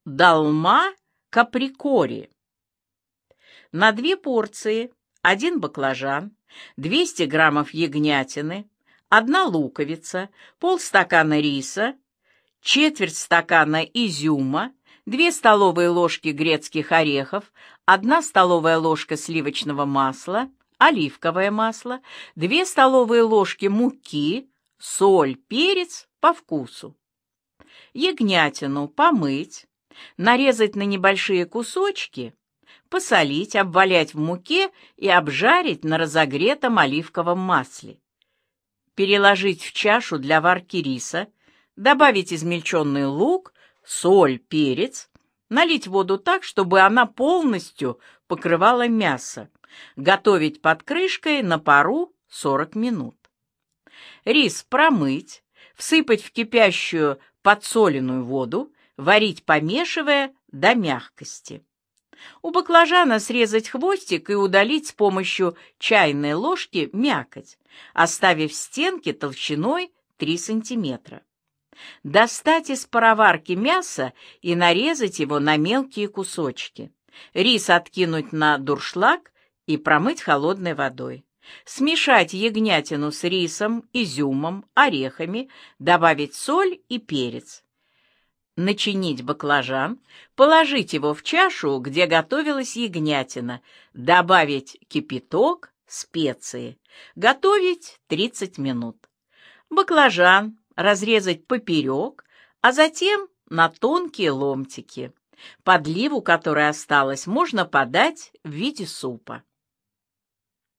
долма каприкори. На 2 порции 1 баклажан, 200 граммов ягнятины, 1 луковица, полстакана риса, четверть стакана изюма, 2 столовые ложки грецких орехов, 1 столовая ложка сливочного масла, оливковое масло, 2 столовые ложки муки, соль, перец по вкусу. Ягнятину помыть, нарезать на небольшие кусочки, посолить, обвалять в муке и обжарить на разогретом оливковом масле. Переложить в чашу для варки риса, добавить измельченный лук, соль, перец, налить воду так, чтобы она полностью покрывала мясо, готовить под крышкой на пару 40 минут. Рис промыть, всыпать в кипящую подсоленную воду, варить, помешивая до мягкости. У баклажана срезать хвостик и удалить с помощью чайной ложки мякоть, оставив стенки толщиной 3 см. Достать из пароварки мясо и нарезать его на мелкие кусочки. Рис откинуть на дуршлаг и промыть холодной водой. Смешать ягнятину с рисом, изюмом, орехами, добавить соль и перец. Начинить баклажан, положить его в чашу, где готовилась ягнятина, добавить кипяток, специи. Готовить 30 минут. Баклажан разрезать поперек, а затем на тонкие ломтики. Подливу, которая осталась, можно подать в виде супа.